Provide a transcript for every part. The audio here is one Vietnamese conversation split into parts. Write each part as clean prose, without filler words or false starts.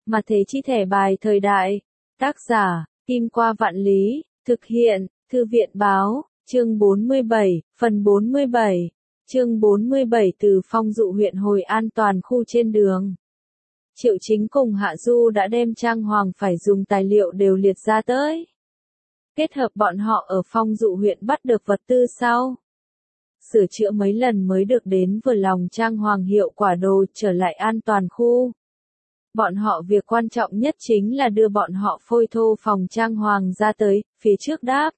Mà thế chi thẻ bài thời đại. Tác giả, Kim Qua Vạn Lý, thực hiện, Thư viện báo, chương 47, phần 47. Chương 47 từ Phong Dụ huyện Hồi An toàn khu trên đường. Triệu Chính cùng Hạ Du đã đem trang hoàng phải dùng tài liệu đều liệt ra tới. Kết hợp bọn họ ở Phong Dụ huyện bắt được vật tư sau. Sửa chữa mấy lần mới được đến vừa lòng trang hoàng hiệu quả đồ trở lại an toàn khu. Bọn họ việc quan trọng nhất chính là đưa bọn họ phôi thô phòng trang hoàng ra tới, phía trước đáp.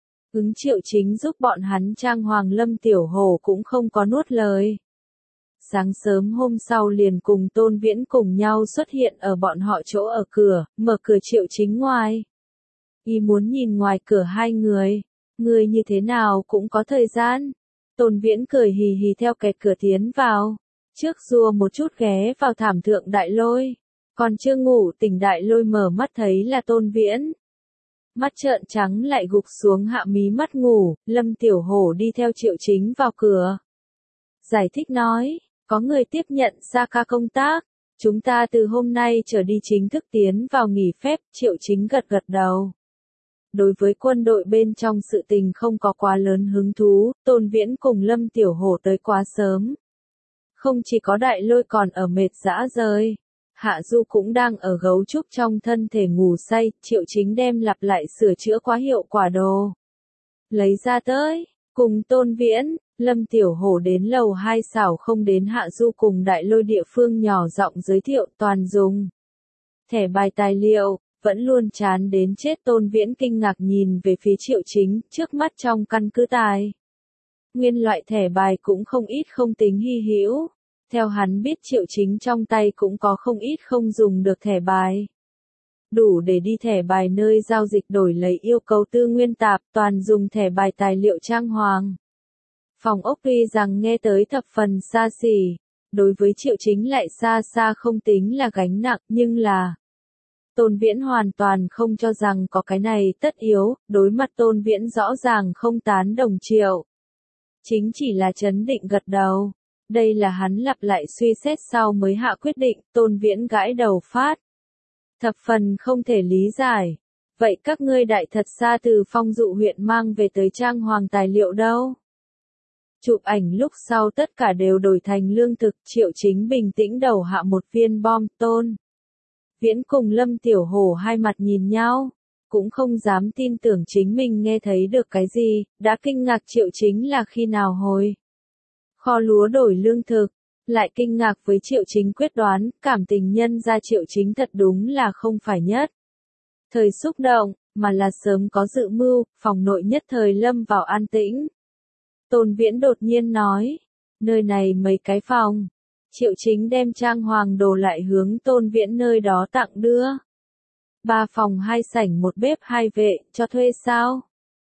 Triệu Chính giúp bọn hắn trang hoàng. Lâm Tiểu Hổ cũng không có nuốt lời. Sáng sớm hôm sau liền cùng Tôn Viễn cùng nhau xuất hiện ở bọn họ chỗ ở cửa, mở cửa Triệu Chính ngoài. Y muốn nhìn ngoài cửa hai người. Người như thế nào cũng có thời gian. Tôn Viễn cười hì hì theo kẹt cửa tiến vào. Trước rùa một chút ghé vào thảm thượng Đại Lôi. Còn chưa ngủ tỉnh Đại Lôi mở mắt thấy là Tôn Viễn. Mắt trợn trắng lại gục xuống hạ mí mắt ngủ. Lâm Tiểu Hổ đi theo Triệu Chính vào cửa. Giải thích nói, có người tiếp nhận ra ca công tác. Chúng ta từ hôm nay trở đi chính thức tiến vào nghỉ phép. Triệu Chính gật gật đầu. Đối với quân đội bên trong sự tình không có quá lớn hứng thú, Tôn Viễn cùng Lâm Tiểu Hổ tới quá sớm. Không chỉ có Đại Lôi còn ở mệt rã rời. Hạ Du cũng đang ở gấu trúc trong thân thể ngủ say, Triệu Chính đem lặp lại sửa chữa quá hiệu quả đồ. Lấy ra tới, cùng Tôn Viễn, Lâm Tiểu Hổ đến lầu 2 xảo không đến Hạ Du cùng Đại Lôi địa phương nhỏ giọng giới thiệu toàn dùng. Thẻ bài tài liệu. Vẫn luôn chán đến chết Tôn Viễn kinh ngạc nhìn về phía Triệu Chính, trước mắt trong căn cứ tài. Nguyên loại thẻ bài cũng không ít không tính hy hữu. Theo hắn biết Triệu Chính trong tay cũng có không ít không dùng được thẻ bài. Đủ để đi thẻ bài nơi giao dịch đổi lấy yêu cầu tư nguyên tạp, toàn dùng thẻ bài tài liệu trang hoàng. Phòng ốc tuy rằng nghe tới thập phần xa xỉ, đối với Triệu Chính lại xa xa không tính là gánh nặng, nhưng là Tôn Viễn hoàn toàn không cho rằng có cái này tất yếu, đối mặt Tôn Viễn rõ ràng không tán đồng Triệu Chính chỉ là trấn định gật đầu. Đây là hắn lặp lại suy xét sau mới hạ quyết định. Tôn Viễn gãi đầu phát. Thập phần không thể lý giải. Vậy các ngươi đại thật xa từ Phong Dụ huyện mang về tới trang hoàng tài liệu đâu? Chụp ảnh lúc sau tất cả đều đổi thành lương thực. Triệu Chính bình tĩnh đầu hạ một viên bom. Tôn Viễn cùng Lâm Tiểu Hổ hai mặt nhìn nhau, cũng không dám tin tưởng chính mình nghe thấy được cái gì, đã kinh ngạc Triệu Chính là khi nào hồi kho lúa đổi lương thực, lại kinh ngạc với Triệu Chính quyết đoán, cảm tình nhân ra Triệu Chính thật đúng là không phải nhất thời xúc động, mà là sớm có dự mưu. Phòng nội nhất thời lâm vào an tĩnh. Tôn Viễn đột nhiên nói, nơi này mấy cái phòng. Triệu Chính đem trang hoàng đồ lại hướng Tôn Viễn nơi đó tặng đưa. 3 phòng 2 sảnh 1 bếp 2 vệ, cho thuê sao?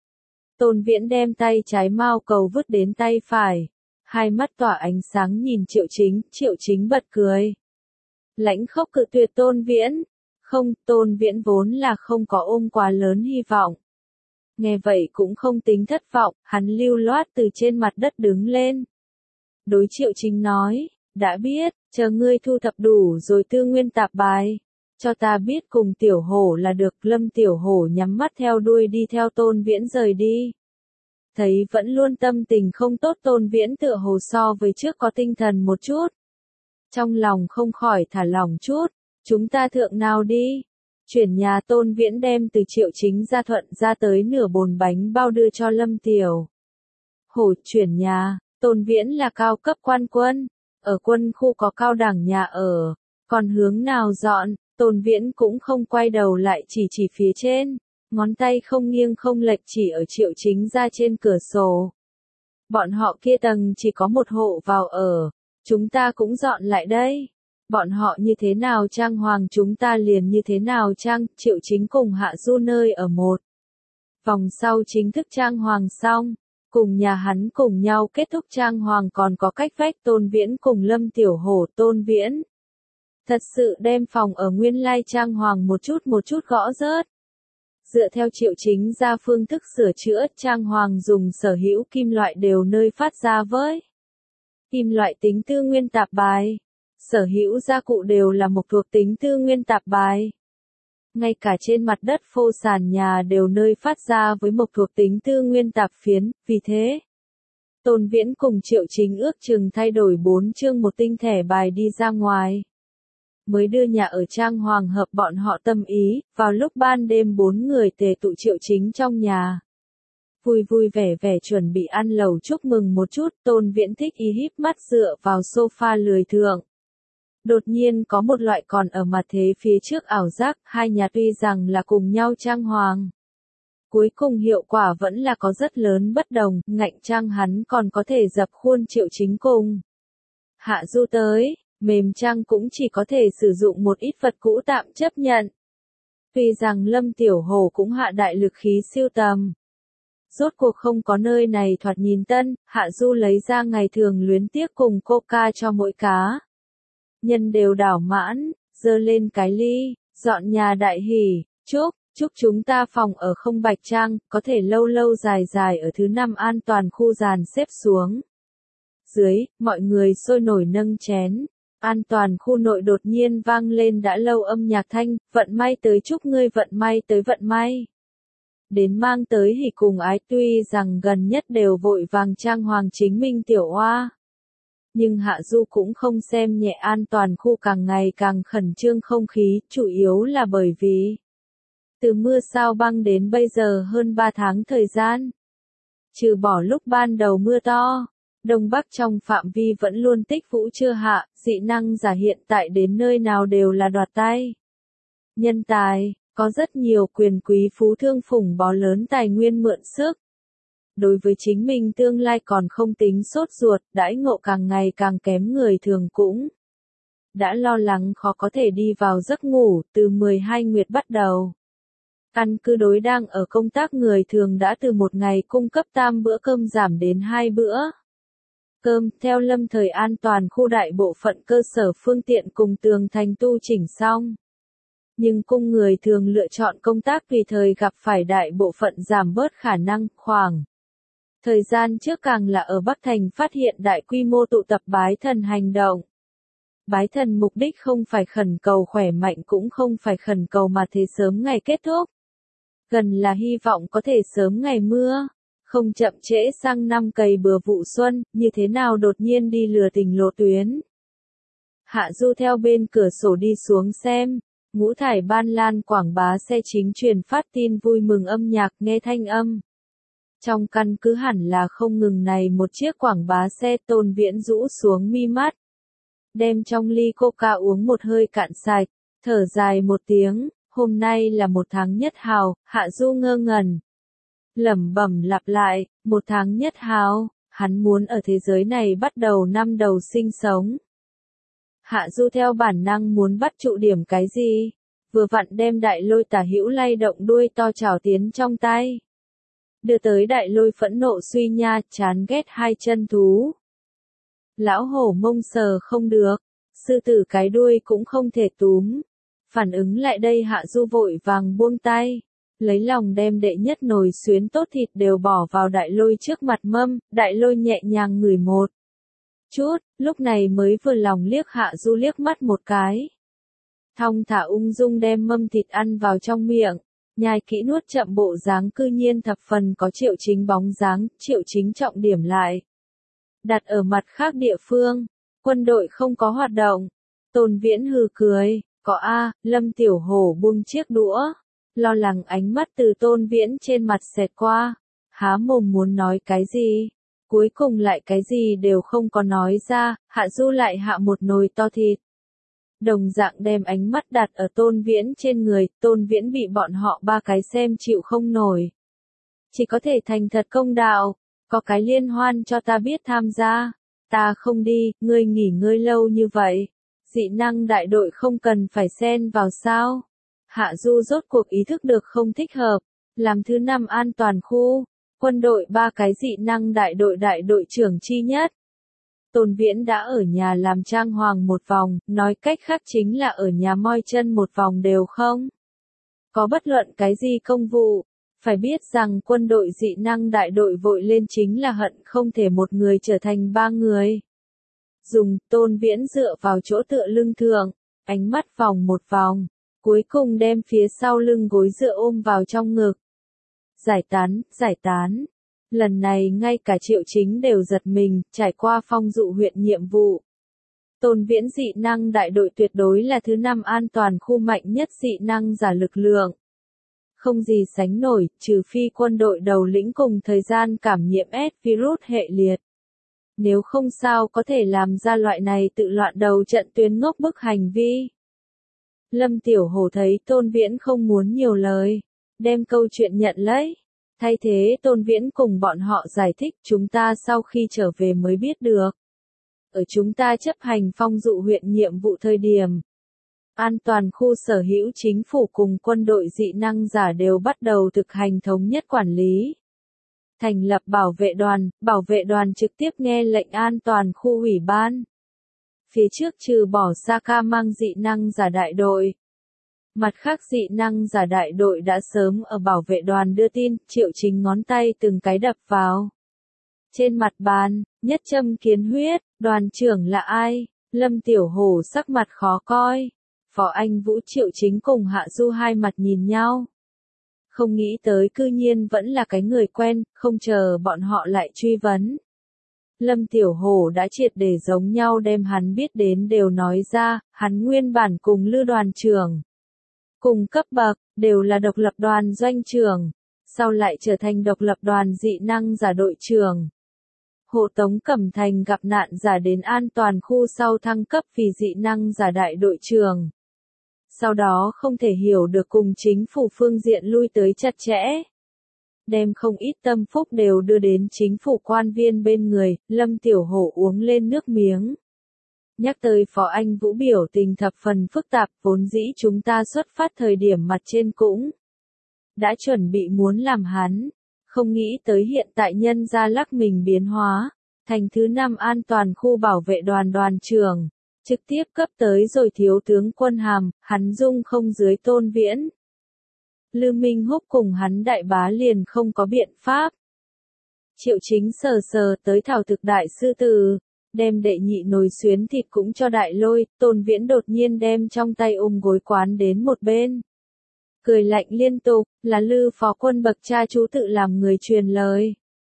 Tôn Viễn đem tay trái mao cầu vứt đến tay phải. Hai mắt tỏa ánh sáng nhìn Triệu Chính bật cười. Lãnh khốc cự tuyệt Tôn Viễn. Không, Tôn Viễn vốn là không có ôm quá lớn hy vọng. Nghe vậy cũng không tính thất vọng, hắn lưu loát từ trên mặt đất đứng lên. Đối Triệu Chính nói. Đã biết, chờ ngươi thu thập đủ rồi tư nguyên tạp bài. Cho ta biết cùng Tiểu Hổ là được. Lâm Tiểu Hổ nhắm mắt theo đuôi đi theo Tôn Viễn rời đi. Thấy vẫn luôn tâm tình không tốt Tôn Viễn tựa hồ so với trước có tinh thần một chút. Trong lòng không khỏi thả lỏng chút. Chúng ta thượng nào đi. Chuyển nhà. Tôn Viễn đem từ Triệu Chính ra thuận ra tới nửa bồn bánh bao đưa cho Lâm Tiểu Hổ. Chuyển nhà. Tôn Viễn là cao cấp quan quân. Ở quân khu có cao đẳng nhà ở, còn hướng nào dọn, Tôn Viễn cũng không quay đầu lại chỉ phía trên, ngón tay không nghiêng không lệch chỉ ở Triệu Chính ra trên cửa sổ. Bọn họ kia tầng chỉ có một hộ vào ở, chúng ta cũng dọn lại đây. Bọn họ như thế nào trang hoàng chúng ta liền như thế nào trang. Triệu Chính cùng Hạ Du nơi ở một vòng sau chính thức trang hoàng xong. Cùng nhà hắn cùng nhau kết thúc trang hoàng còn có cách vách Tôn Viễn cùng Lâm Tiểu Hổ. Tôn Viễn thật sự đem phòng ở nguyên lai trang hoàng một chút gõ rớt. Dựa theo Triệu Chính ra phương thức sửa chữa trang hoàng dùng sở hữu kim loại đều nơi phát ra với kim loại tính tư nguyên tạp bài. sở hữu gia cụ đều là mộc thuộc tính tư nguyên tạp bài. Ngay cả trên mặt đất phô sàn nhà đều nơi phát ra với mộc thuộc tính tư nguyên tạp phiến, vì thế, Tôn Viễn cùng Triệu Chính ước chừng thay đổi 4 chương một tinh thẻ bài đi ra ngoài. Mới đưa nhà ở trang hoàng hợp bọn họ tâm ý, vào lúc ban đêm 4 người tề tụ Triệu Chính trong nhà. Vui vui vẻ vẻ chuẩn bị ăn lẩu chúc mừng một chút, Tôn Viễn thích y híp mắt dựa vào sofa lười thượng. Đột nhiên có một loại còn ở mặt thế phía trước ảo giác, hai nhà tuy rằng là cùng nhau trang hoàng. Cuối cùng hiệu quả vẫn là có rất lớn bất đồng, ngạnh trang hắn còn có thể dập khuôn Triệu Chính cùng. Hạ Du tới, mềm trang cũng chỉ có thể sử dụng một ít vật cũ tạm chấp nhận. Tuy rằng Lâm Tiểu Hổ cũng hạ đại lực khí siêu tầm. Rốt cuộc không có nơi này thoạt nhìn tân, Hạ Du lấy ra ngày thường luyến tiếc cùng coca cho mỗi cá. Nhân đều đảo mãn, dơ lên cái ly, dọn nhà đại hỉ, chúc chúng ta phòng ở không bạch trang, có thể lâu lâu dài dài ở thứ 5 an toàn khu dàn xếp xuống. Dưới, mọi người sôi nổi nâng chén. An toàn khu nội đột nhiên vang lên đã lâu âm nhạc thanh, vận may tới chúc ngươi vận may tới vận may. Đến mang tới hỉ cùng ái tuy rằng gần nhất đều vội vàng trang hoàng chính minh tiểu oa. Nhưng Hạ Du cũng không xem nhẹ an toàn khu càng ngày càng khẩn trương không khí, chủ yếu là bởi vì từ mưa sao băng đến bây giờ hơn 3 tháng thời gian. Trừ bỏ lúc ban đầu mưa to, Đông Bắc trong phạm vi vẫn luôn tích vũ chưa hạ, dị năng giả hiện tại đến nơi nào đều là đoạt tay. Nhân tài, có rất nhiều quyền quý phú thương phủng bó lớn tài nguyên mượn sức. Đối với chính mình tương lai còn không tính sốt ruột, đãi ngộ càng ngày càng kém người thường cũng đã lo lắng khó có thể đi vào giấc ngủ, từ 12 nguyệt bắt đầu. Căn cứ đối đang ở công tác người thường đã từ một ngày cung cấp 3 bữa cơm giảm đến 2 bữa cơm, theo lâm thời an toàn khu đại bộ phận cơ sở phương tiện cùng tường thành tu chỉnh xong. Nhưng cung người thường lựa chọn công tác tùy thời gặp phải đại bộ phận giảm bớt khả năng, khoảng thời gian trước càng là ở Bắc Thành phát hiện đại quy mô tụ tập bái thần hành động. Bái thần mục đích không phải khẩn cầu khỏe mạnh cũng không phải khẩn cầu mà thế sớm ngày kết thúc. Gần là hy vọng có thể sớm ngày mưa, không chậm trễ sang năm cày bừa vụ xuân, như thế nào đột nhiên đi lừa tình lộ tuyến. Hạ Du theo bên cửa sổ đi xuống xem, ngũ thải ban lan quảng bá xe chính truyền phát tin vui mừng âm nhạc nghe thanh âm. Trong căn cứ hẳn là không ngừng này một chiếc quảng bá xe. Tôn Viễn rũ xuống mi mắt. Đem trong ly coca uống một hơi cạn sạch, thở dài một tiếng, hôm nay là 1 tháng nhất hào, Hạ Du ngơ ngẩn. Lẩm bẩm lặp lại, 1 tháng nhất hào, hắn muốn ở thế giới này bắt đầu năm đầu sinh sống. Hạ Du theo bản năng muốn bắt trụ điểm cái gì, vừa vặn đem đại lôi tả hữu lay động đuôi to chảo tiến trong tay. Đưa tới đại lôi phẫn nộ suy nha, chán ghét hai chân thú. Lão hổ mông sờ không được, sư tử cái đuôi cũng không thể túm. Phản ứng lại đây Hạ Du vội vàng buông tay, lấy lòng đem đệ nhất nồi xuyến tốt thịt đều bỏ vào đại lôi trước mặt mâm, đại lôi nhẹ nhàng ngửi một chút, lúc này mới vừa lòng liếc Hạ Du liếc mắt một cái. Thong thả ung dung đem mâm thịt ăn vào trong miệng, nhai kỹ nuốt chậm bộ dáng cư nhiên thập phần có Triệu Chính bóng dáng, Triệu Chính trọng điểm lại. Đặt ở mặt khác địa phương, quân đội không có hoạt động. Tôn Viễn hừ cười, có a, Lâm Tiểu Hổ buông chiếc đũa, lo lắng ánh mắt từ Tôn Viễn trên mặt xẹt qua, há mồm muốn nói cái gì, cuối cùng lại cái gì đều không có nói ra. Hạ Du lại hạ một nồi to thịt. Đồng dạng đem ánh mắt đặt ở Tôn Viễn trên người, Tôn Viễn bị bọn họ 3 cái xem chịu không nổi. Chỉ có thể thành thật công đạo, có cái liên hoan cho ta biết tham gia, ta không đi, ngươi nghỉ ngơi lâu như vậy. Dị năng đại đội không cần phải xen vào sao. Hạ Du rốt cuộc ý thức được không thích hợp, làm thứ 5 an toàn khu, quân đội 3 cái dị năng đại đội trưởng chi nhất. Tôn Viễn đã ở nhà làm trang hoàng một vòng, nói cách khác chính là ở nhà moi chân một vòng đều không có bất luận cái gì công vụ. Phải biết rằng quân đội dị năng đại đội vội lên chính là hận không thể một người trở thành 3 người. Dùng, Tôn Viễn dựa vào chỗ tựa lưng thượng, ánh mắt vòng một vòng, cuối cùng đem phía sau lưng gối dựa ôm vào trong ngực. Giải tán, giải tán. Lần này ngay cả Triệu Chính đều giật mình, trải qua phong dụ huyện nhiệm vụ. Tôn Viễn dị năng đại đội tuyệt đối là thứ 5 an toàn khu mạnh nhất dị năng giả lực lượng. Không gì sánh nổi, trừ phi quân đội đầu lĩnh cùng thời gian cảm nhiễm S virus hệ liệt. Nếu không sao có thể làm ra loại này tự loạn đầu trận tuyến ngốc bức hành vi. Lâm Tiểu Hổ thấy Tôn Viễn không muốn nhiều lời, đem câu chuyện nhận lấy. Thay thế Tôn Viễn cùng bọn họ giải thích chúng ta sau khi trở về mới biết được. Ở chúng ta chấp hành phong dụ huyện nhiệm vụ thời điểm. An toàn khu sở hữu chính phủ cùng quân đội dị năng giả đều bắt đầu thực hành thống nhất quản lý. Thành lập bảo vệ đoàn trực tiếp nghe lệnh an toàn khu ủy ban. Phía trước trừ bỏ Saka mang dị năng giả đại đội. Mặt khác dị năng giả đại đội đã sớm ở bảo vệ đoàn đưa tin, Triệu Chính ngón tay từng cái đập vào. Trên mặt bàn, nhất châm kiến huyết, đoàn trưởng là ai? Lâm Tiểu Hổ sắc mặt khó coi. Phó Anh Vũ Triệu Chính cùng Hạ Du hai mặt nhìn nhau. Không nghĩ tới cư nhiên vẫn là cái người quen, không chờ bọn họ lại truy vấn. Lâm Tiểu Hổ đã triệt để giống nhau đem hắn biết đến đều nói ra, hắn nguyên bản cùng Lư đoàn trưởng. Cùng cấp bậc, đều là độc lập đoàn doanh trưởng, sau lại trở thành độc lập đoàn dị năng giả đội trưởng. Hộ Tống Cẩm Thành gặp nạn giả đến an toàn khu sau thăng cấp vì dị năng giả đại đội trưởng. Sau đó không thể hiểu được cùng chính phủ phương diện lui tới chặt chẽ. Đem không ít tâm phúc đều đưa đến chính phủ quan viên bên người, Lâm Tiểu Hổ uống lên nước miếng. Nhắc tới Phó Anh Vũ biểu tình thập phần phức tạp, vốn dĩ chúng ta xuất phát thời điểm mặt trên cũng đã chuẩn bị muốn làm hắn, không nghĩ tới hiện tại nhân ra lắc mình biến hóa, thành thứ 5 an toàn khu bảo vệ đoàn đoàn trưởng, trực tiếp cấp tới rồi thiếu tướng quân hàm, hắn dung không dưới Tôn Viễn. Lư Minh Húc cùng hắn đại bá liền không có biện pháp. Triệu Chính sờ sờ tới thảo thực đại sư từ. Đem đệ nhị nồi xuyến thịt cũng cho đại lôi, Tôn Viễn đột nhiên đem trong tay gối quán đến một bên. Cười lạnh liên tục, là Lư phó quân bậc cha chú tự làm người truyền lời.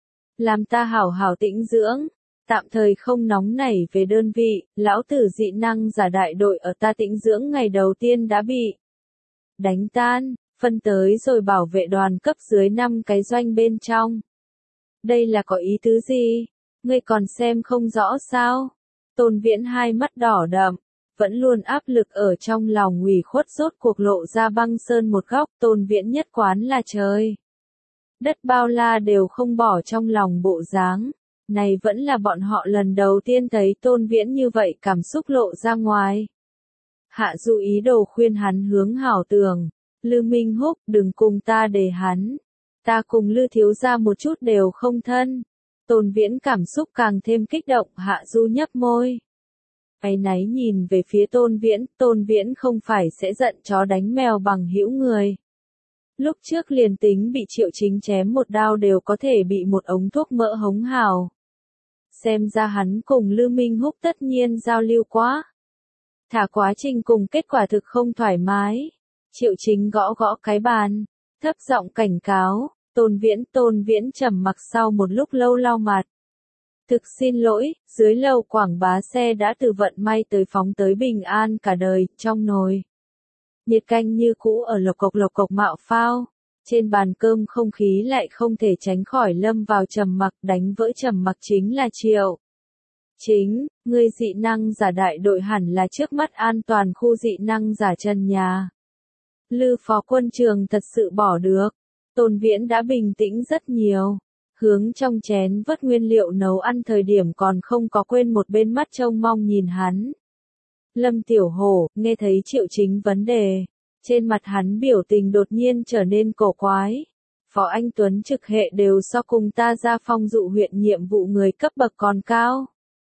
Làm ta hảo hảo tĩnh dưỡng, tạm thời không nóng nảy về đơn vị, lão tử dị năng giả đại đội ở ta tĩnh dưỡng ngày đầu tiên đã bị đánh tan, phân tới rồi bảo vệ đoàn cấp dưới 5 cái doanh bên trong. Đây là có ý tứ gì? Ngươi còn xem không rõ sao? Tôn Viễn hai mắt đỏ đậm, vẫn luôn áp lực ở trong lòng ủy khuất rốt cuộc lộ ra băng sơn một góc, Tôn Viễn nhất quán là trời. Đất bao la đều không bỏ trong lòng bộ dáng. Này vẫn là bọn họ lần đầu tiên thấy Tôn Viễn như vậy cảm xúc lộ ra ngoài. Hạ Du ý đồ khuyên hắn hướng hảo tường. Lư Minh Húc đừng cùng ta để hắn. Ta cùng Lư thiếu gia một chút đều không thân. Tôn Viễn cảm xúc càng thêm kích động, Hạ Du nhấp môi. Áy náy nhìn về phía Tôn Viễn không phải sẽ giận chó đánh mèo bằng hữu người. Lúc trước liền tính bị Triệu Chính chém một đao đều có thể bị một ống thuốc mỡ hống hào. Xem ra hắn cùng Lư Minh Húc tất nhiên giao lưu quá. Thả quá trình cùng kết quả thực không thoải mái. Triệu Chính gõ gõ cái bàn, thấp giọng cảnh cáo. Tôn Viễn trầm mặc sau một lúc lâu lau mặt. Thực xin lỗi, dưới lầu quảng bá xe đã từ vận may tới phóng tới bình an cả đời, trong nồi. Nhiệt canh như cũ ở lộc cộc mạo phao. Trên bàn cơm không khí lại không thể tránh khỏi lâm vào trầm mặc, đánh vỡ trầm mặc chính là Triệu Chính, ngươi dị năng giả đại đội hẳn là trước mắt an toàn khu dị năng giả chân nhà. Lư phó quân trường thật sự bỏ được. Tôn Viễn đã bình tĩnh rất nhiều. Hướng trong chén vớt nguyên liệu nấu ăn thời điểm còn không có quên một bên mắt trông mong nhìn hắn. Lâm Tiểu Hổ, nghe thấy Triệu Chính vấn đề. Trên mặt hắn biểu tình đột nhiên trở nên cổ quái. Phó Anh Tuấn trực hệ đều so cùng ta ra phong dụ huyện nhiệm vụ người cấp bậc còn cao.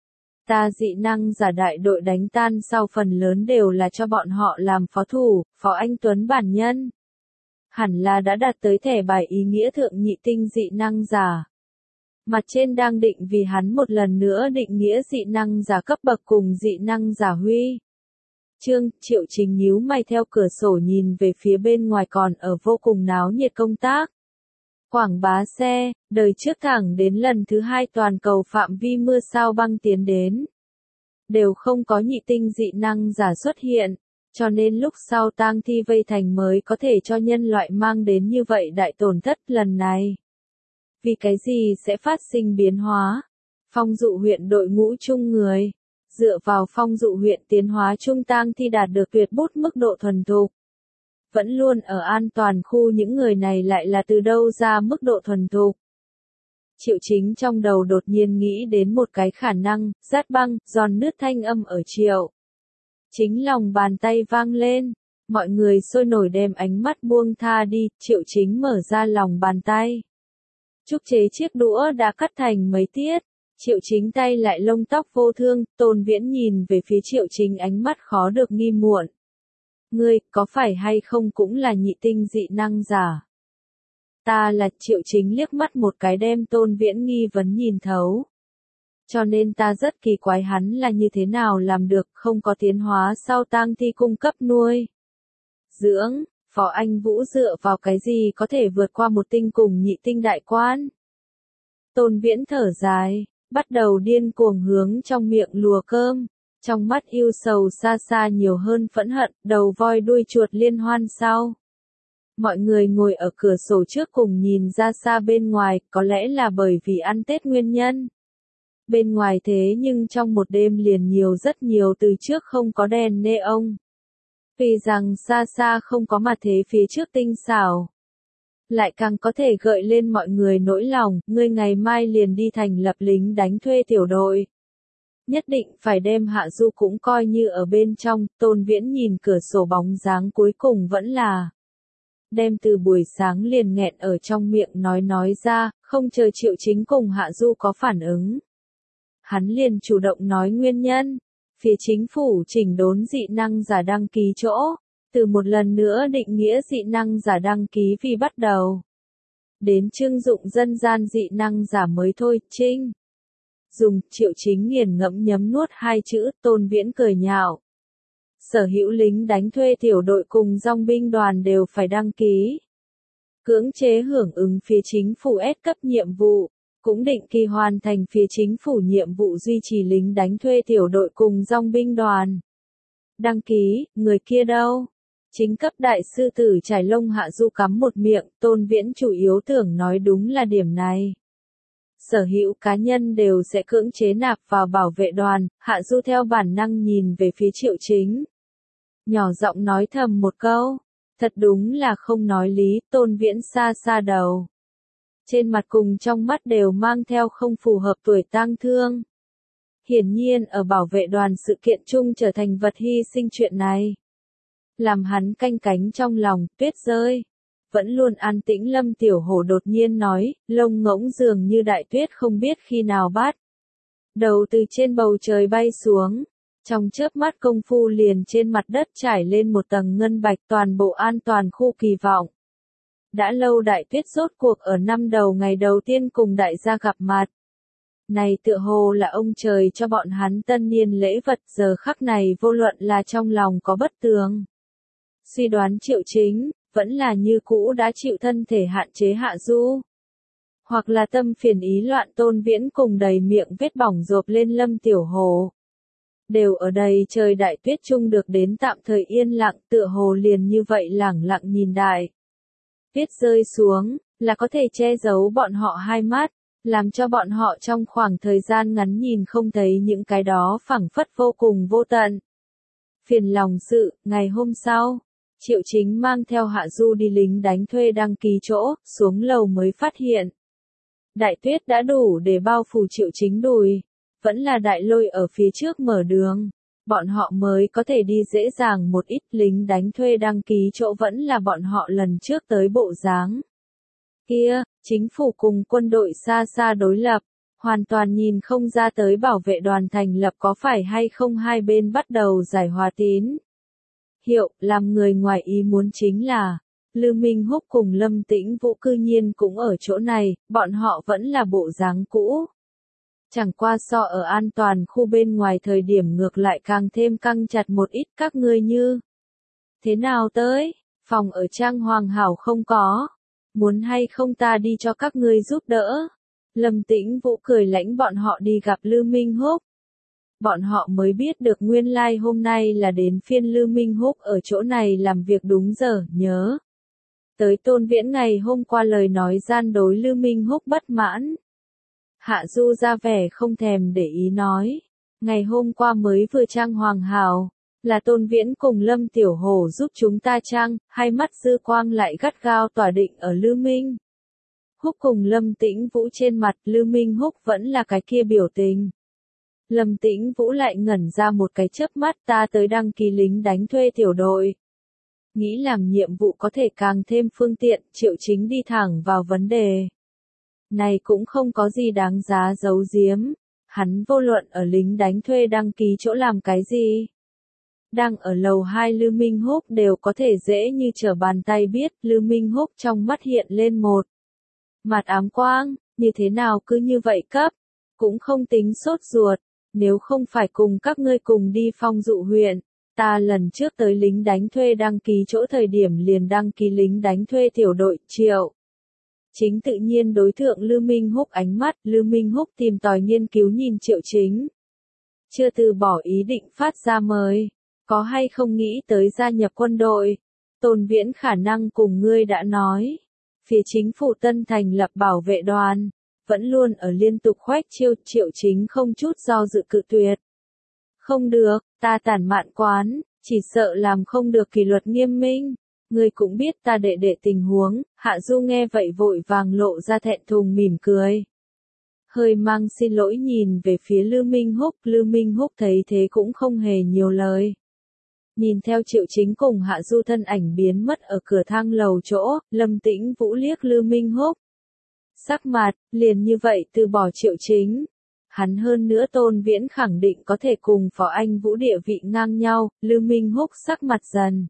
Ta dị năng giả đại đội đánh tan sau phần lớn đều là cho bọn họ làm phó thủ, Phó Anh Tuấn bản nhân. Hẳn là đã đạt tới thẻ bài ý nghĩa thượng nhị tinh dị năng giả. Mặt trên đang định vì hắn một lần nữa định nghĩa dị năng giả cấp bậc cùng dị năng giả huy. Triệu Chính nhíu mày theo cửa sổ nhìn về phía bên ngoài còn ở vô cùng náo nhiệt công tác. Quảng bá xe, đời trước thẳng đến lần thứ 2 toàn cầu phạm vi mưa sao băng tiến đến. Đều không có nhị tinh dị năng giả xuất hiện, cho nên lúc sau tang thi vây thành mới có thể cho nhân loại mang đến như vậy đại tổn thất lần này. Vì cái gì sẽ phát sinh biến hóa? Phong Dụ huyện đội ngũ chung người. Dựa vào Phong Dụ huyện tiến hóa trung tang thi đạt được tuyệt bút mức độ thuần thục. Vẫn luôn ở an toàn khu những người này lại là từ đâu ra mức độ thuần thục. Triệu Chính trong đầu đột nhiên nghĩ đến một cái khả năng, rát băng, giòn nứt thanh âm ở Triệu Chính lòng bàn tay vang lên. Mọi người sôi nổi đem ánh mắt buông tha đi, Triệu Chính mở ra lòng bàn tay. Trúc chế chiếc đũa đã cắt thành mấy tiết. Triệu Chính tay lại lông tóc vô thương, Tôn Viễn nhìn về phía Triệu Chính ánh mắt khó được nghi muộn. Ngươi, có phải hay không cũng là nhị tinh dị năng giả? Ta là Triệu Chính liếc mắt một cái đem Tôn Viễn nghi vấn nhìn thấu. Cho nên ta rất kỳ quái hắn là như thế nào làm được không có tiến hóa sau tang thi cung cấp nuôi. Dưỡng, Phó Anh Vũ dựa vào cái gì có thể vượt qua một tinh cùng nhị tinh đại quan? Tôn Viễn thở dài, bắt đầu điên cuồng hướng trong miệng lùa cơm. Trong mắt yêu sầu xa xa nhiều hơn phẫn hận, đầu voi đuôi chuột liên hoan sau. Mọi người ngồi ở cửa sổ trước cùng nhìn ra xa bên ngoài, có lẽ là bởi vì ăn Tết nguyên nhân. Bên ngoài thế nhưng trong một đêm liền nhiều rất nhiều từ trước không có đèn neon. Vì rằng xa xa không có mặt thế phía trước tinh xảo. Lại càng có thể gợi lên mọi người nỗi lòng, ngươi ngày mai liền đi thành lập lính đánh thuê tiểu đội. Nhất định phải đem Hạ Du cũng coi như ở bên trong, Tôn Viễn nhìn cửa sổ bóng dáng cuối cùng vẫn là. Đem từ buổi sáng liền nghẹn ở trong miệng nói ra, không chờ Triệu Chính cùng Hạ Du có phản ứng. Hắn liền chủ động nói nguyên nhân. Phía chính phủ chỉnh đốn dị năng giả đăng ký chỗ, từ một lần nữa định nghĩa dị năng giả đăng ký vì bắt đầu. Đến trưng dụng dân gian dị năng giả mới thôi, Trinh. Dùng, Triệu Chính nghiền ngẫm nhấm nuốt hai chữ, Tôn Viễn cười nhạo. Sở hữu lính đánh thuê tiểu đội cùng dòng binh đoàn đều phải đăng ký. Cưỡng chế hưởng ứng phía chính phủ S cấp nhiệm vụ, cũng định kỳ hoàn thành phía chính phủ nhiệm vụ duy trì lính đánh thuê tiểu đội cùng dòng binh đoàn. Đăng ký, người kia đâu? Chính cấp đại sư tử trải lông Hạ Du cắm một miệng, Tôn Viễn chủ yếu tưởng nói đúng là điểm này. Sở hữu cá nhân đều sẽ cưỡng chế nạp vào bảo vệ đoàn, Hạ Du theo bản năng nhìn về phía Triệu Chính. Nhỏ giọng nói thầm một câu, thật đúng là không nói lý, Tôn Viễn xa xa đầu. Trên mặt cùng trong mắt đều mang theo không phù hợp tuổi tang thương. Hiển nhiên ở bảo vệ đoàn sự kiện chung trở thành vật hy sinh chuyện này. Làm hắn canh cánh trong lòng, tuyết rơi. Vẫn luôn an tĩnh Lâm Tiểu Hổ đột nhiên nói, lông ngỗng dường như đại tuyết không biết khi nào bắt. Đầu từ trên bầu trời bay xuống, trong chớp mắt công phu liền trên mặt đất trải lên một tầng ngân bạch toàn bộ an toàn khu kỳ vọng. Đã lâu đại tuyết rốt cuộc ở năm đầu ngày đầu tiên cùng đại gia gặp mặt. Này tựa hồ là ông trời cho bọn hắn tân niên lễ vật giờ khắc này vô luận là trong lòng có bất tường. Suy đoán Triệu Chính, vẫn là như cũ đã chịu thân thể hạn chế Hạ Du. Hoặc là tâm phiền ý loạn Tôn Viễn cùng đầy miệng vết bỏng rộp lên Lâm Tiểu Hồ. Đều ở đây trời đại tuyết chung được đến tạm thời yên lặng tựa hồ liền như vậy lẳng lặng nhìn đại. Tuyết rơi xuống, là có thể che giấu bọn họ hai mắt, làm cho bọn họ trong khoảng thời gian ngắn nhìn không thấy những cái đó phảng phất vô cùng vô tận. Phiền lòng sự, ngày hôm sau, Triệu Chính mang theo Hạ Du đi lính đánh thuê đăng ký chỗ, xuống lầu mới phát hiện. Đại tuyết đã đủ để bao phủ Triệu Chính đùi, vẫn là Đại Lôi ở phía trước mở đường. Bọn họ mới có thể đi dễ dàng một ít, lính đánh thuê đăng ký chỗ vẫn là bọn họ lần trước tới bộ dáng. Kia, chính phủ cùng quân đội xa xa đối lập, hoàn toàn nhìn không ra tới bảo vệ đoàn thành lập có phải hay không hai bên bắt đầu giải hòa tín. Hiệu, làm người ngoài ý muốn chính là, Lưu Minh Húc cùng Lâm Tĩnh Vũ cư nhiên cũng ở chỗ này, bọn họ vẫn là bộ dáng cũ. Chẳng qua so ở an toàn khu bên ngoài thời điểm ngược lại càng thêm căng chặt một ít, các ngươi như thế nào tới, phòng ở trang hoàng hảo không có, muốn hay không ta đi cho các ngươi giúp đỡ. Lâm Tĩnh Vũ cười lãnh bọn họ đi gặp Lưu Minh Húc. Bọn họ mới biết được nguyên lai hôm nay là đến phiên Lưu Minh Húc ở chỗ này làm việc đúng giờ, nhớ. Tới Tôn Viễn ngày hôm qua lời nói gian đối Lưu Minh Húc bất mãn. Hạ Du ra vẻ không thèm để ý nói. Ngày hôm qua mới vừa trang hoàng hào, là Tôn Viễn cùng Lâm Tiểu Hổ giúp chúng ta trang, hai mắt dư quang lại gắt gao tỏa định ở Lưu Minh Húc cùng Lâm Tĩnh Vũ trên mặt. Lưu Minh Húc vẫn là cái kia biểu tình. Lâm Tĩnh Vũ lại ngẩn ra một cái chớp mắt, ta tới đăng ký lính đánh thuê tiểu đội. Nghĩ làm nhiệm vụ có thể càng thêm phương tiện, Triệu Chính đi thẳng vào vấn đề. Này cũng không có gì đáng giá giấu giếm, hắn vô luận ở lính đánh thuê đăng ký chỗ làm cái gì. Đang ở lầu 2 Lưu Minh Húc đều có thể dễ như trở bàn tay biết. Lưu Minh Húc trong mắt hiện lên một mặt ám quang, như thế nào cứ như vậy cấp, cũng không tính sốt ruột, nếu không phải cùng các ngươi cùng đi Phong Dụ huyện, ta lần trước tới lính đánh thuê đăng ký chỗ thời điểm liền đăng ký lính đánh thuê tiểu đội. Triệu Chính tự nhiên đối thượng Lưu Minh Húc ánh mắt. Lưu Minh Húc tìm tòi nghiên cứu nhìn Triệu Chính, chưa từ bỏ ý định phát ra mời, có hay không nghĩ tới gia nhập quân đội. Tôn Viễn khả năng cùng ngươi đã nói, phía chính phủ Tân thành lập bảo vệ đoàn, vẫn luôn ở liên tục khoách chiêu. Triệu Chính không chút do dự cự tuyệt. Không được, ta tản mạn quán, chỉ sợ làm không được kỷ luật nghiêm minh. Ngươi cũng biết ta đệ đệ tình huống. Hạ Du nghe vậy vội vàng lộ ra thẹn thùng mỉm cười. Hơi mang xin lỗi nhìn về phía Lưu Minh Húc. Lưu Minh Húc thấy thế cũng không hề nhiều lời. Nhìn theo Triệu Chính cùng Hạ Du thân ảnh biến mất ở cửa thang lầu chỗ, Lâm Tĩnh Vũ liếc Lưu Minh Húc. Sắc mặt, liền như vậy từ bỏ Triệu Chính. Hắn hơn nữa Tôn Viễn khẳng định có thể cùng Phó Anh Vũ địa vị ngang nhau. Lưu Minh Húc sắc mặt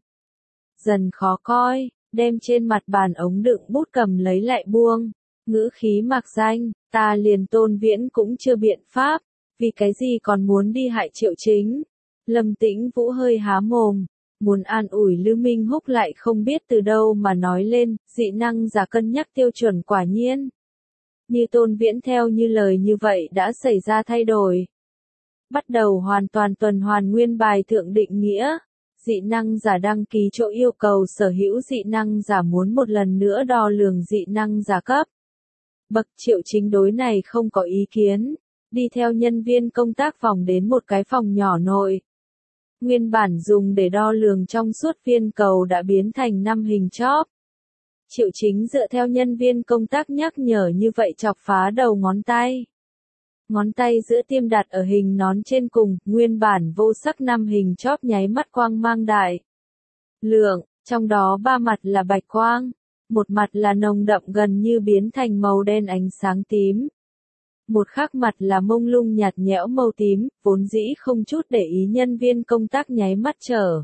dần khó coi, đem trên mặt bàn ống đựng bút cầm lấy lại buông. Ngữ khí mạc danh, ta liền Tôn Viễn cũng chưa biện pháp, vì cái gì còn muốn đi hại Triệu Chính. Lâm Tĩnh Vũ hơi há mồm, muốn an ủi Lưu Minh Húc lại không biết từ đâu mà nói lên. Dị năng giả cân nhắc tiêu chuẩn quả nhiên như Tôn Viễn theo như lời như vậy đã xảy ra thay đổi. Bắt đầu hoàn toàn tuần hoàn nguyên bài thượng định nghĩa. Dị năng giả đăng ký chỗ yêu cầu sở hữu dị năng giả muốn một lần nữa đo lường dị năng giả cấp bậc. Triệu Chính đối này không có ý kiến, đi theo nhân viên công tác vòng đến một cái phòng nhỏ nội. Nguyên bản dùng để đo lường trong suốt viên cầu đã biến thành 5 hình chóp. Triệu Chính dựa theo nhân viên công tác nhắc nhở như vậy chọc phá đầu ngón tay. Ngón tay giữa tiêm đặt ở hình nón trên cùng, nguyên bản vô sắc 5 hình chóp nháy mắt quang mang đại lượng, trong đó 3 mặt là bạch quang, một mặt là nồng đậm gần như biến thành màu đen ánh sáng tím. Một khác mặt là mông lung nhạt nhẽo màu tím, vốn dĩ không chút để ý nhân viên công tác nháy mắt trở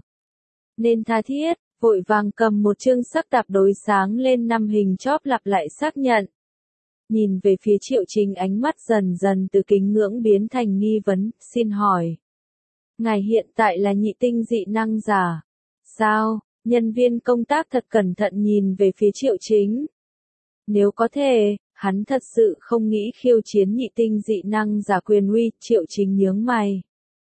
nên tha thiết, vội vàng cầm một chương sắc tạp đối sáng lên 5 hình chóp lặp lại xác nhận. Nhìn về phía Triệu Chính ánh mắt dần dần từ kính ngưỡng biến thành nghi vấn, xin hỏi. Ngài hiện tại là nhị tinh dị năng giả. Sao? Nhân viên công tác thật cẩn thận nhìn về phía Triệu Chính. Nếu có thể, hắn thật sự không nghĩ khiêu chiến nhị tinh dị năng giả quyền uy. Triệu Chính nhướng mày.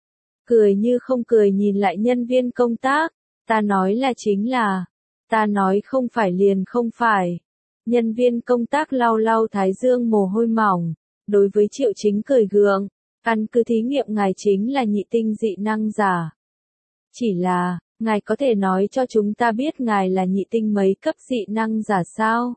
Cười như không cười nhìn lại nhân viên công tác. Ta nói là chính là. Ta nói không phải liền không phải. Nhân viên công tác lau lau thái dương mồ hôi mỏng. Đối với Triệu Chính cười gượng. Căn cứ thí nghiệm ngài chính là nhị tinh dị năng giả. Chỉ là, ngài có thể nói cho chúng ta biết ngài là nhị tinh mấy cấp dị năng giả sao?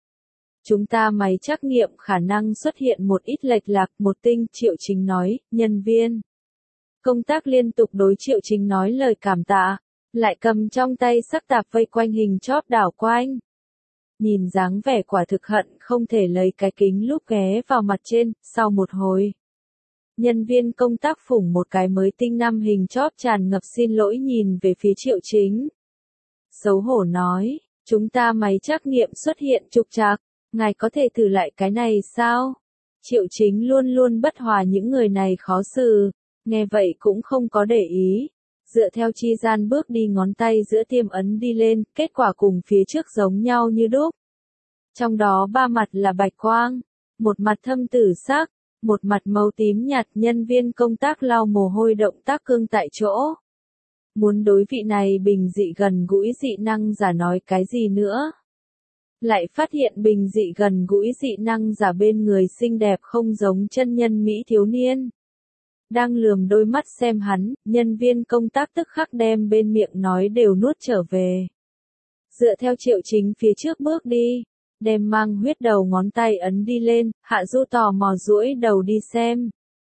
Chúng ta máy trắc nghiệm khả năng xuất hiện một ít lệch lạc. Một tinh. Triệu Chính nói. Nhân viên công tác liên tục đối Triệu Chính nói lời cảm tạ, lại cầm trong tay sắc tạp vây quanh hình chóp đảo quanh. Nhìn dáng vẻ quả thực hận không thể lấy cái kính lúp ghé vào mặt trên. Sau một hồi, nhân viên công tác phủng một cái mới tinh 5 hình chóp tràn ngập xin lỗi nhìn về phía Triệu Chính. Xấu hổ nói, Chúng ta máy trắc nghiệm xuất hiện trục trặc, ngài có thể thử lại cái này sao? Triệu Chính luôn luôn bất hòa những người này khó xử, nghe vậy cũng không có để ý. Dựa theo chi gian bước đi ngón tay giữa tiêm ấn đi lên, kết quả cùng phía trước giống nhau như đúc. Trong đó ba mặt là bạch quang, một mặt thâm tử sắc, một mặt màu tím nhạt. Nhân viên công tác lau mồ hôi động tác cương tại chỗ. Muốn đối vị này bình dị gần gũi dị năng giả nói cái gì nữa? Lại phát hiện bình dị gần gũi dị năng giả bên người xinh đẹp không giống chân nhân mỹ thiếu niên. Đang lườm đôi mắt xem hắn, nhân viên công tác tức khắc đem bên miệng nói đều nuốt trở về. Dựa theo Triệu Chính phía trước bước đi, đem mang huyết đầu ngón tay ấn đi lên, Hạ Du tò mò duỗi đầu đi xem.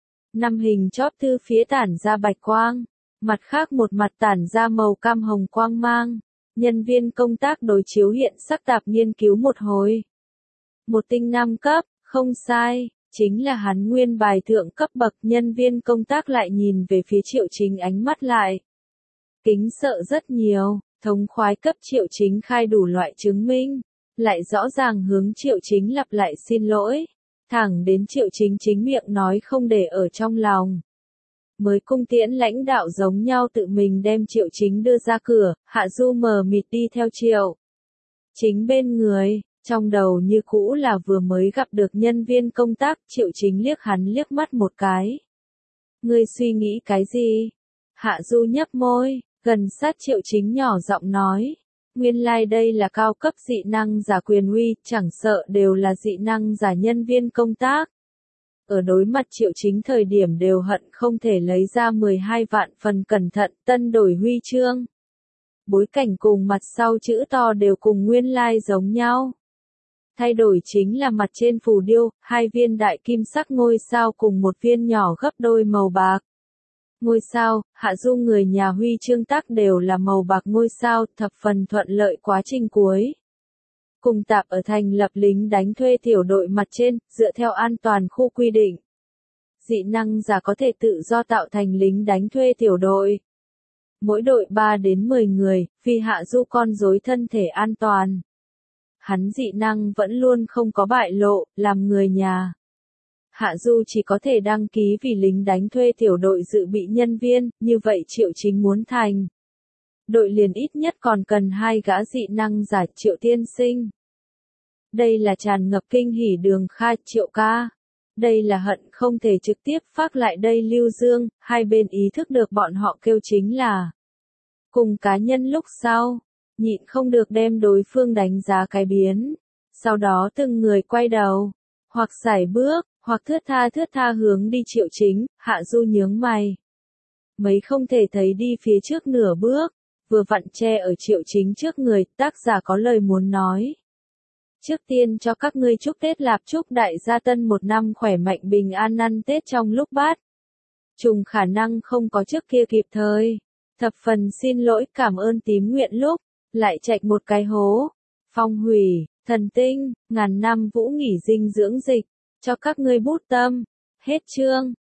Năm hình chóp thư phía tản ra bạch quang, mặt khác một mặt tản ra màu cam hồng quang mang. Nhân viên công tác đối chiếu hiện sắc tạp nghiên cứu một hồi. Một tinh 5 cấp, không sai, chính là hắn nguyên bài thượng cấp bậc. Nhân viên công tác lại nhìn về phía Triệu Chính, ánh mắt lại kính sợ rất nhiều, thống khoái cấp Triệu Chính khai đủ loại chứng minh, lại rõ ràng hướng Triệu Chính lặp lại xin lỗi, thẳng đến Triệu Chính chính miệng nói không để ở trong lòng. Mới cung tiễn lãnh đạo giống nhau tự mình đem Triệu Chính đưa ra cửa, Hạ Du mờ mịt đi theo Triệu Chính bên người, trong đầu như cũ là vừa mới gặp được nhân viên công tác. Triệu Chính liếc hắn liếc mắt một cái. Ngươi suy nghĩ cái gì? Hạ Du nhấp môi, gần sát Triệu Chính nhỏ giọng nói. Nguyên lai đây là cao cấp dị năng giả quyền uy, chẳng sợ đều là dị năng giả nhân viên công tác. Ở đối mặt Triệu Chính thời điểm đều hận không thể lấy ra 12 vạn phần cẩn thận tân đổi huy chương. Bối cảnh cùng mặt sau chữ to đều cùng nguyên lai giống nhau. Thay đổi chính là mặt trên phù điêu, 2 viên đại kim sắc ngôi sao cùng một viên nhỏ gấp đôi màu bạc. Ngôi sao, Hạ Du người nhà huy chương tác đều là màu bạc ngôi sao, thập phần thuận lợi quá trình cuối. Cùng tạp ở thành lập lính đánh thuê tiểu đội mặt trên, dựa theo an toàn khu quy định. Dị năng giả có thể tự do tạo thành lính đánh thuê tiểu đội. Mỗi đội 3 đến 10 người, vì Hạ Du con rối thân thể an toàn. Hắn dị năng vẫn luôn không có bại lộ, làm người nhà. Hạ Du chỉ có thể đăng ký vì lính đánh thuê tiểu đội dự bị nhân viên, như vậy Triệu Chính muốn thành đội liền ít nhất còn cần 2 gã dị năng giả. Triệu tiên sinh. Đây là tràn ngập kinh hỉ Đường Kha. Triệu ca. Đây là hận không thể trực tiếp phát lại đây Lưu Dương. Hai bên ý thức được bọn họ kêu chính là cùng cá nhân lúc sau, nhịn không được đem đối phương đánh giá cái biến. Sau đó từng người quay đầu, hoặc sải bước, hoặc thướt tha hướng đi Triệu Chính. Hạ Du nhướng mày. Mấy không thể thấy đi phía trước nửa bước, vừa vặn che ở Triệu Chính trước người. Tác giả có lời muốn nói. Trước tiên cho các ngươi chúc Tết Lạp, chúc đại gia Tân một năm khỏe mạnh bình an ăn Tết trong lúc bát. Trùng khả năng không có trước kia kịp thời. Thập phần xin lỗi, cảm ơn tím nguyện lúc, lại chạy một cái hố. Phong hủy, thần tinh, ngàn năm vũ nghỉ dinh dưỡng dịch, cho các ngươi bút tâm. Hết chương.